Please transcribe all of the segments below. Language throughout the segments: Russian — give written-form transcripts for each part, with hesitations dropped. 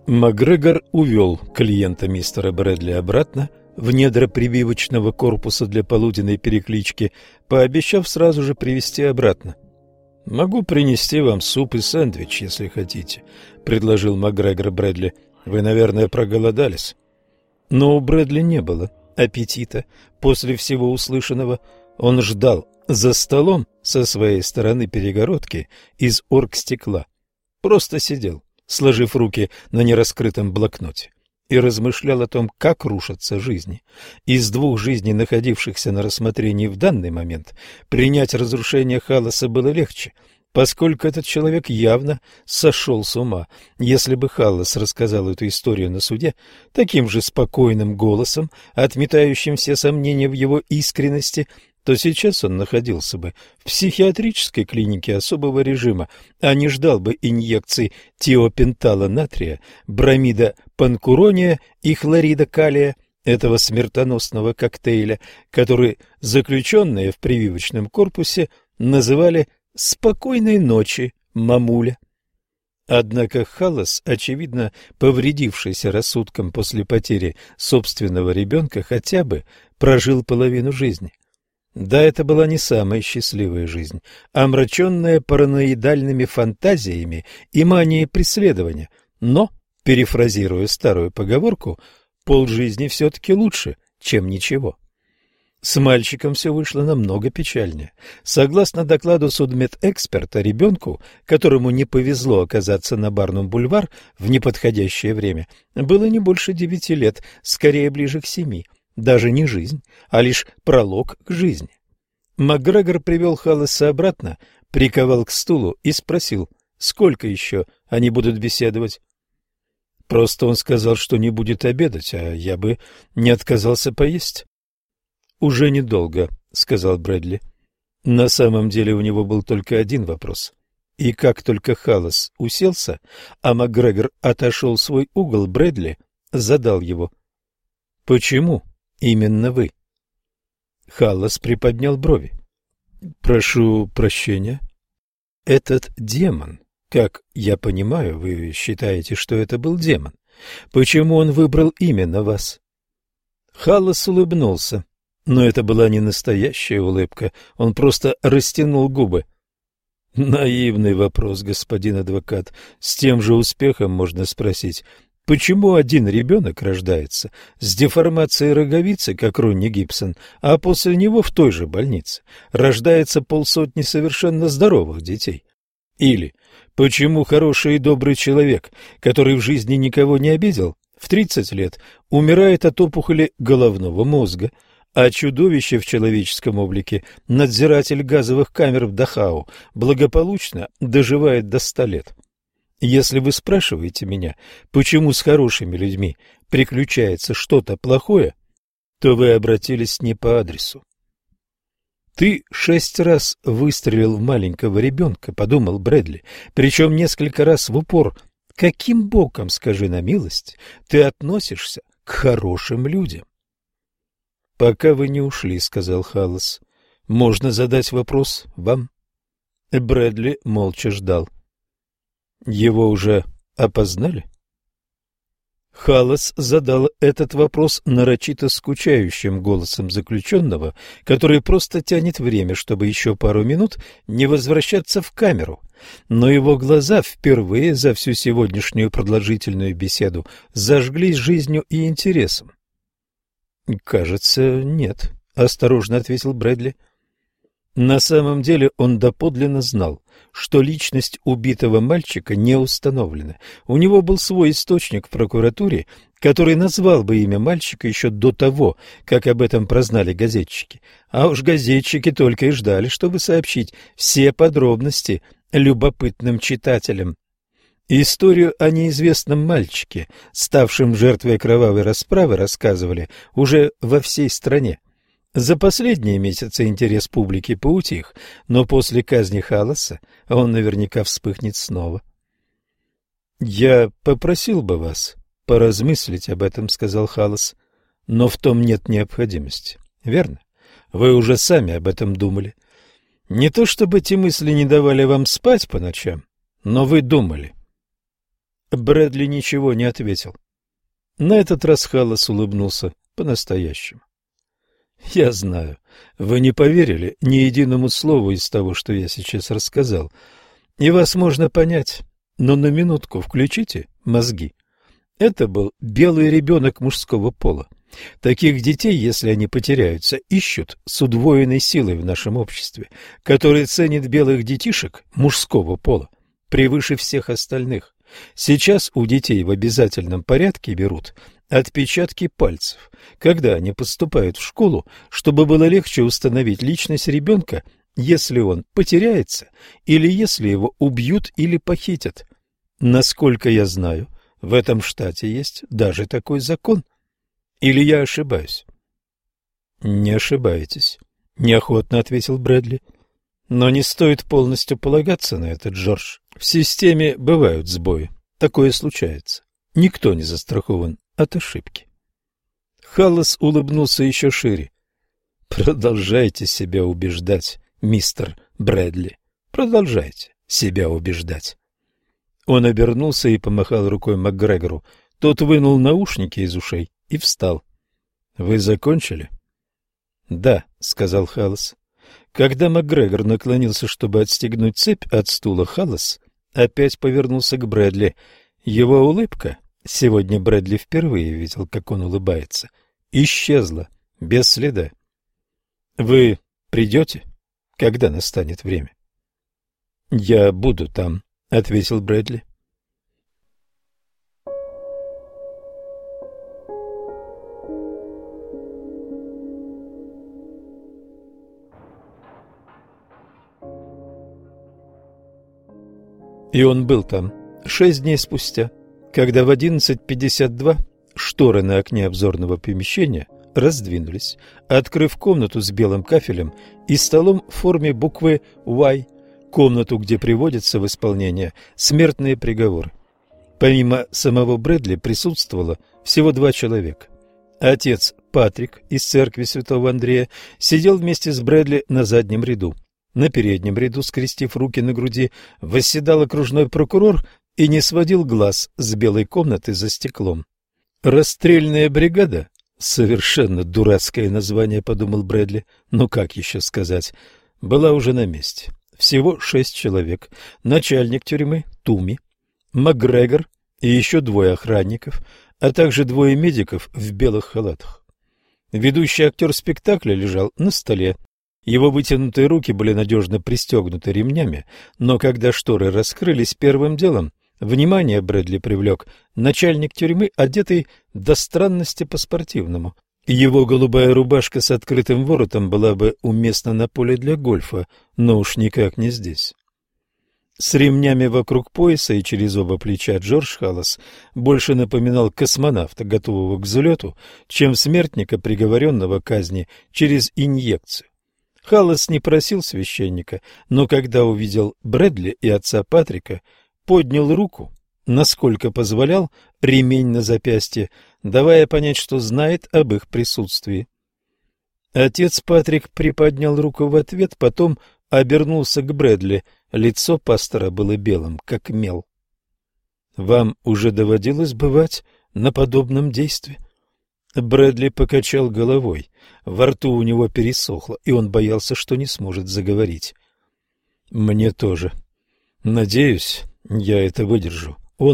Макгрегор увел клиента мистера Брэдли обратно в недра прививочного корпуса для полуденной переклички, пообещав сразу же привезти обратно. «Могу принести вам суп и сэндвич, если хотите», — предложил Макгрегор Брэдли. «Вы, наверное, проголодались». Но у Брэдли не было аппетита после всего услышанного. Он ждал за столом со своей стороны перегородки из оргстекла. Просто сидел, сложив руки на нераскрытом блокноте, и размышлял о том, как рушатся жизни. Из двух жизней, находившихся на рассмотрении в данный момент, принять разрушение Халласа было легче, поскольку этот человек явно сошел с ума. Если бы Халлас рассказал эту историю на суде таким же спокойным голосом, отметающим все сомнения в его искренности, то сейчас он находился бы в психиатрической клинике особого режима, а не ждал бы инъекций тиопентала натрия, бромида панкурония и хлорида калия, этого смертоносного коктейля, который заключенные в прививочном корпусе называли «спокойной ночи, мамуля». Однако Халлас, очевидно повредившийся рассудком после потери собственного ребенка, хотя бы прожил половину жизни. Да, это была не самая счастливая жизнь, омраченная параноидальными фантазиями и манией преследования, но, перефразируя старую поговорку, полжизни все-таки лучше, чем ничего. С мальчиком все вышло намного печальнее. Согласно докладу судмедэксперта, ребенку, которому не повезло оказаться на Барнум-бульвар в неподходящее время, было не больше 9 лет, скорее ближе к 7. Даже не жизнь, а лишь пролог к жизни. Макгрегор привел Халласа обратно, приковал к стулу и спросил, сколько еще они будут беседовать. Просто он сказал, что не будет обедать, а я бы не отказался поесть. «Уже недолго», — сказал Брэдли. На самом деле у него был только один вопрос. И как только Халлас уселся, а Макгрегор отошел в свой угол, Брэдли задал его. «Почему именно вы?» Халлас приподнял брови. «Прошу прощения. Этот демон, как я понимаю, вы считаете, что это был демон. Почему он выбрал именно вас?» Халлас улыбнулся, но это была не настоящая улыбка, он просто растянул губы. «Наивный вопрос, господин адвокат. С тем же успехом можно спросить, почему один ребенок рождается с деформацией роговицы, как Ронни Гибсон, а после него в той же больнице рождается полсотни совершенно здоровых детей? Или почему хороший и добрый человек, который в жизни никого не обидел, в 30 лет умирает от опухоли головного мозга, а чудовище в человеческом облике, надзиратель газовых камер в Дахау, благополучно доживает до 100 лет? Если вы спрашиваете меня, почему с хорошими людьми приключается что-то плохое, то вы обратились не по адресу. «Ты 6 раз выстрелил в маленького ребенка», — подумал Брэдли, причем несколько раз в упор. «Каким боком, скажи на милость, ты относишься к хорошим людям?» «Пока вы не ушли», — сказал Халлас. «Можно задать вопрос вам?» Брэдли молча ждал. «Его уже опознали?» Халлас задал этот вопрос нарочито скучающим голосом заключенного, который просто тянет время, чтобы еще пару минут не возвращаться в камеру. Но его глаза впервые за всю сегодняшнюю продолжительную беседу зажглись жизнью и интересом. «Кажется, нет», — осторожно ответил Брэдли. На самом деле он доподлинно знал, что личность убитого мальчика не установлена. У него был свой источник в прокуратуре, который назвал бы имя мальчика еще до того, как об этом прознали газетчики. А уж газетчики только и ждали, чтобы сообщить все подробности любопытным читателям. Историю о неизвестном мальчике, ставшем жертвой кровавой расправы, рассказывали уже во всей стране. За последние месяцы интерес публики поутих, но после казни Халласа он наверняка вспыхнет снова. «Я попросил бы вас поразмыслить об этом», — сказал Халлас, — «но в том нет необходимости, верно? Вы уже сами об этом думали. Не то чтобы эти мысли не давали вам спать по ночам, но вы думали». Брэдли ничего не ответил. На этот раз Халлас улыбнулся по-настоящему. «Я знаю, вы не поверили ни единому слову из того, что я сейчас рассказал, и вас можно понять, но на минутку включите мозги. Это был белый ребенок мужского пола. Таких детей, если они потеряются, ищут с удвоенной силой в нашем обществе, который ценит белых детишек мужского пола превыше всех остальных. Сейчас у детей в обязательном порядке берут отпечатки пальцев, когда они поступают в школу, чтобы было легче установить личность ребенка, если он потеряется или если его убьют или похитят. Насколько я знаю, в этом штате есть даже такой закон. Или я ошибаюсь? — Не ошибаетесь, — неохотно ответил Брэдли. — Но не стоит полностью полагаться на это, Джордж. В системе бывают сбои. Такое случается. Никто не застрахован от ошибки. Халлас улыбнулся еще шире. — Продолжайте себя убеждать, мистер Брэдли. Продолжайте себя убеждать. Он обернулся и помахал рукой МакГрегору. Тот вынул наушники из ушей и встал. — Вы закончили? — Да, — сказал Халлас. Когда МакГрегор наклонился, чтобы отстегнуть цепь от стула, Халлас опять повернулся к Брэдли. Его улыбка, сегодня Брэдли впервые видел, как он улыбается, исчезла без следа. — Вы придете, когда настанет время? — Я буду там, — ответил Брэдли. И он был там 6 дней спустя, когда в 11:52 шторы на окне обзорного помещения раздвинулись, открыв комнату с белым кафелем и столом в форме буквы Y, комнату, где приводятся в исполнение смертные приговоры. Помимо самого Брэдли присутствовало всего 2 человека. Отец Патрик из церкви Святого Андрея сидел вместе с Брэдли на заднем ряду. На переднем ряду, скрестив руки на груди, восседал окружной прокурор и не сводил глаз с белой комнаты за стеклом. «Расстрельная бригада» — совершенно дурацкое название, подумал Брэдли, но как еще сказать, была уже на месте. Всего 6 человек, начальник тюрьмы Туми, МакГрегор и еще 2 охранников, а также 2 медиков в белых халатах. Ведущий актер спектакля лежал на столе. Его вытянутые руки были надежно пристегнуты ремнями, но когда шторы раскрылись, первым делом внимание Брэдли привлек начальник тюрьмы, одетый до странности по-спортивному. Его голубая рубашка с открытым воротом была бы уместна на поле для гольфа, но уж никак не здесь. С ремнями вокруг пояса и через оба плеча Джордж Халлас больше напоминал космонавта, готового к взлету, чем смертника, приговоренного к казни через инъекцию. Халлас не просил священника, но когда увидел Брэдли и отца Патрика, поднял руку, насколько позволял ремень на запястье, давая понять, что знает об их присутствии. Отец Патрик приподнял руку в ответ, потом обернулся к Брэдли. Лицо пастора было белым, как мел. — Вам уже доводилось бывать на подобном действии? Брэдли покачал головой. Во рту у него пересохло, и он боялся, что не сможет заговорить. — Мне тоже. Надеюсь, я это выдержу.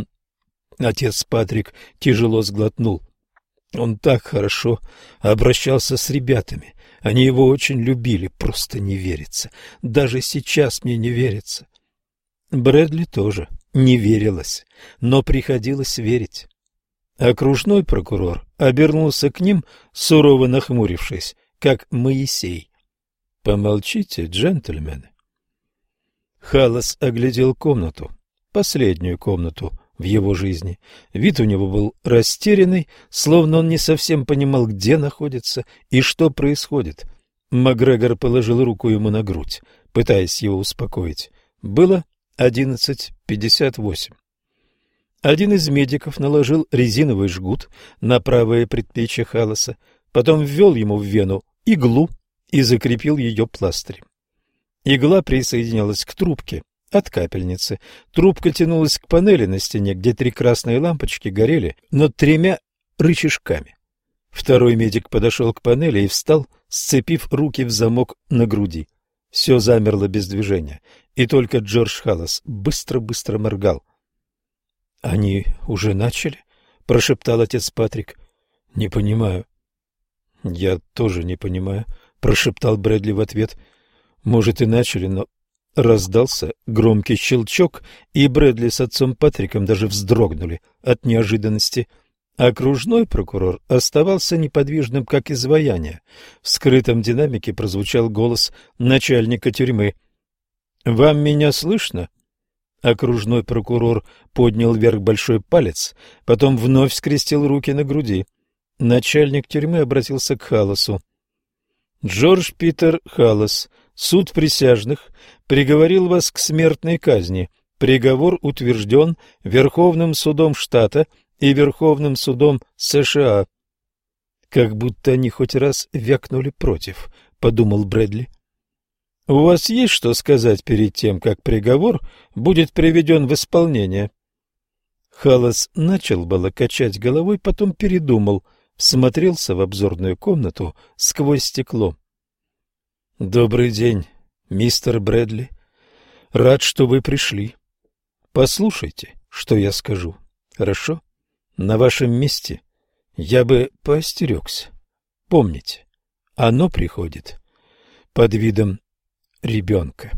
Отец Патрик тяжело сглотнул. Он так хорошо обращался с ребятами. Они его очень любили, просто не верится. Даже сейчас мне не верится. Брэдли тоже не верилось, но приходилось верить. Окружной прокурор обернулся к ним, сурово нахмурившись, как Моисей. — Помолчите, джентльмены. Халлас оглядел комнату, последнюю комнату в его жизни. Вид у него был растерянный, словно он не совсем понимал, где находится и что происходит. МакГрегор положил руку ему на грудь, пытаясь его успокоить. Было 11:58. Один из медиков наложил резиновый жгут на правое предплечье Халласа, потом ввел ему в вену иглу и закрепил ее пластырем. Игла присоединялась к трубке, от капельницы. Трубка тянулась к панели на стене, где 3 красные лампочки горели над 3 рычажками. Второй медик подошел к панели и встал, сцепив руки в замок на груди. Все замерло без движения, и только Джордж Халлас быстро-быстро моргал. — Они уже начали? — прошептал отец Патрик. — Не понимаю. — Я тоже не понимаю, — прошептал Брэдли в ответ. — Может, и начали, но... Раздался громкий щелчок, и Брэдли с отцом Патриком даже вздрогнули от неожиданности. Окружной прокурор оставался неподвижным, как изваяние. В скрытом динамике прозвучал голос начальника тюрьмы. «Вам меня слышно?» Окружной прокурор поднял вверх большой палец, потом вновь скрестил руки на груди. Начальник тюрьмы обратился к Халласу. «Джордж Питер Халлас, суд присяжных приговорил вас к смертной казни. Приговор утвержден Верховным судом штата и Верховным судом США». «Как будто они хоть раз вякнули против», — подумал Брэдли. «У вас есть что сказать перед тем, как приговор будет приведен в исполнение?» Халлас начал было качать головой, потом передумал, всмотрелся в обзорную комнату сквозь стекло. «Добрый день, мистер Брэдли. Рад, что вы пришли. Послушайте, что я скажу, хорошо? На вашем месте я бы поостерегся. Помните, оно приходит под видом ребенка».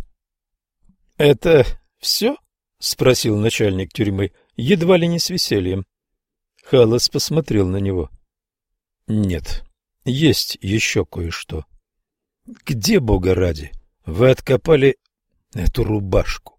«Это все?» — спросил начальник тюрьмы, едва ли не с весельем. Халлас посмотрел на него. «Нет, есть еще кое-что. Где, Бога ради, вы откопали эту рубашку?»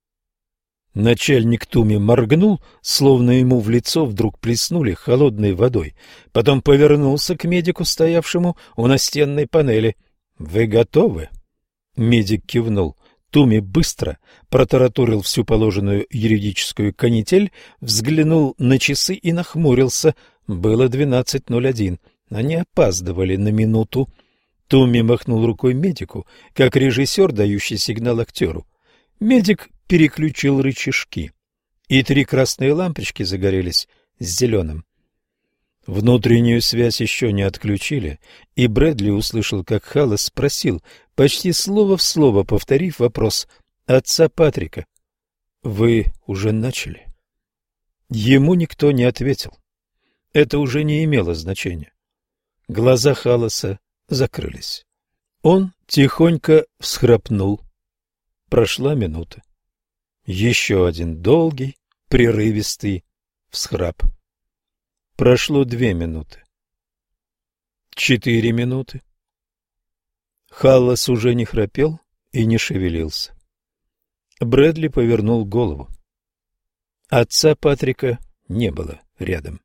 Начальник Туми моргнул, словно ему в лицо вдруг плеснули холодной водой. Потом повернулся к медику, стоявшему у настенной панели. «Вы готовы?» Медик кивнул. Туми быстро протараторил всю положенную юридическую канитель, взглянул на часы и нахмурился. Было 12:01. Они опаздывали на минуту. Туми махнул рукой медику, как режиссер, дающий сигнал актеру. Медик переключил рычажки, и 3 красные лампочки загорелись с зеленым. Внутреннюю связь еще не отключили, и Брэдли услышал, как Халлас спросил, почти слово в слово повторив вопрос отца Патрика: «Вы уже начали?» Ему никто не ответил. Это уже не имело значения. Глаза Халласа закрылись. Он тихонько всхрапнул. Прошла минута. Еще один долгий, прерывистый всхрап. Прошло 2 минуты. 4 минуты. Халлас уже не храпел и не шевелился. Брэдли повернул голову. Отца Патрика не было рядом.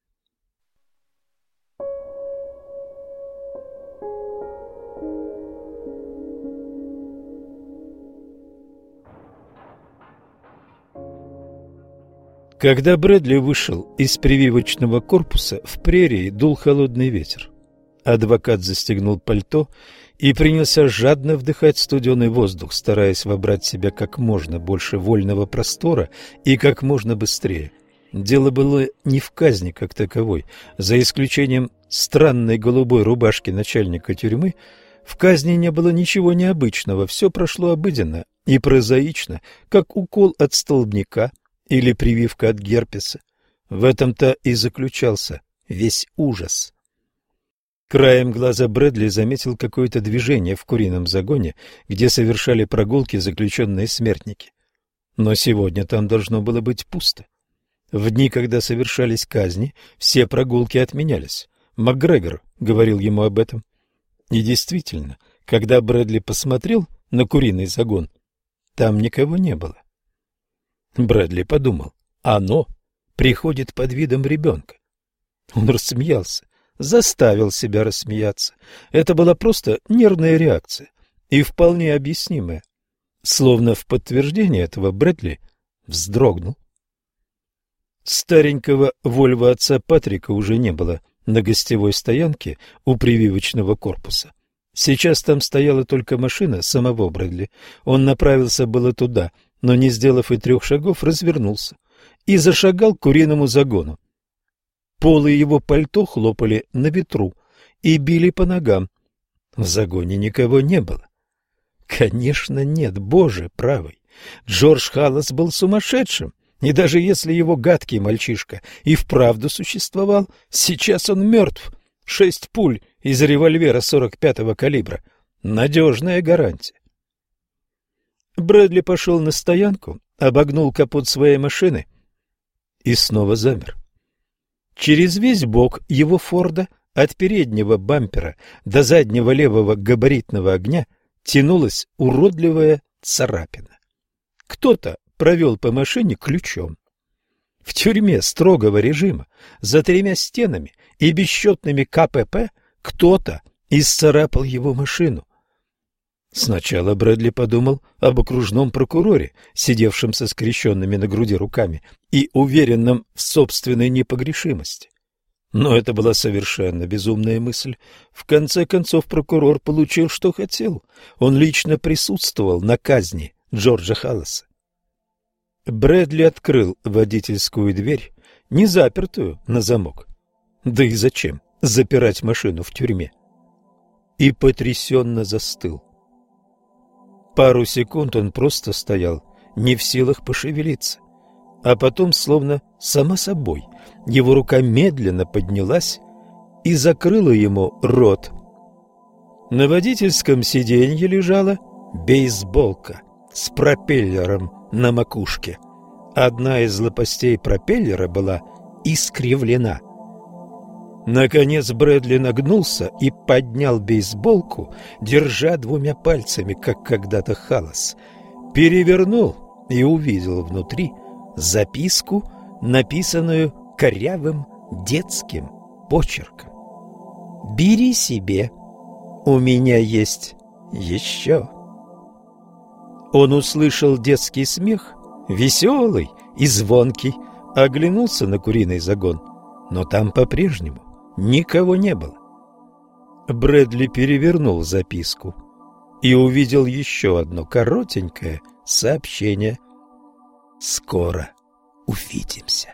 Когда Брэдли вышел из прививочного корпуса, в прерии дул холодный ветер. Адвокат застегнул пальто и принялся жадно вдыхать студеный воздух, стараясь вобрать в себя как можно больше вольного простора и как можно быстрее. Дело было не в казни как таковой. За исключением странной голубой рубашки начальника тюрьмы, в казни не было ничего необычного, все прошло обыденно и прозаично, как укол от столбняка или прививка от герпеса. В этом-то и заключался весь ужас. Краем глаза Брэдли заметил какое-то движение в курином загоне, где совершали прогулки заключенные смертники. Но сегодня там должно было быть пусто. В дни, когда совершались казни, все прогулки отменялись. МакГрегор говорил ему об этом. И действительно, когда Брэдли посмотрел на куриный загон, там никого не было. Брэдли подумал, оно приходит под видом ребенка. Он рассмеялся, заставил себя рассмеяться. Это была просто нервная реакция и вполне объяснимая. Словно в подтверждение этого Брэдли вздрогнул. Старенького Вольво отца Патрика уже не было на гостевой стоянке у прививочного корпуса. Сейчас там стояла только машина самого Брэдли. Он направился было туда, но, не сделав и 3 шагов, развернулся и зашагал к куриному загону. Полы его пальто хлопали на ветру и били по ногам. В загоне никого не было. Конечно, нет, Боже правый. Джордж Халлас был сумасшедшим, и даже если его гадкий мальчишка и вправду существовал, сейчас он мертв. 6 пуль из револьвера 45-го калибра. Надежная гарантия. Брэдли пошел на стоянку, обогнул капот своей машины и снова замер. Через весь бок его Форда, от переднего бампера до заднего левого габаритного огня, тянулась уродливая царапина. Кто-то провел по машине ключом. В тюрьме строгого режима, за 3 стенами и бесчетными КПП, кто-то исцарапал его машину. Сначала Брэдли подумал об окружном прокуроре, сидевшем со скрещенными на груди руками и уверенном в собственной непогрешимости. Но это была совершенно безумная мысль. В конце концов прокурор получил, что хотел. Он лично присутствовал на казни Джорджа Халласа. Брэдли открыл водительскую дверь, не запертую на замок. Да и зачем запирать машину в тюрьме? И потрясенно застыл. Пару секунд он просто стоял, не в силах пошевелиться. А потом, словно само собой, его рука медленно поднялась и закрыла ему рот. На водительском сиденье лежала бейсболка с пропеллером на макушке. Одна из лопастей пропеллера была искривлена. Наконец Брэдли нагнулся и поднял бейсболку, держа 2 пальцами, как когда-то Халлас. Перевернул и увидел внутри записку, написанную корявым детским почерком. «Бери себе, у меня есть еще». Он услышал детский смех, веселый и звонкий, оглянулся на куриный загон, но там по-прежнему никого не было. Брэдли перевернул записку и увидел еще одно коротенькое сообщение. «Скоро увидимся».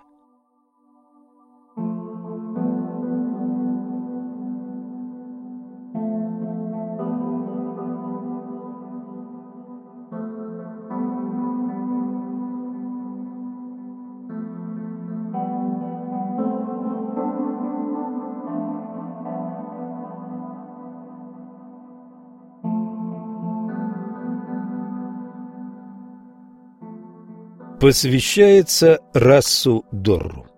Посвящается Рассу Дорру.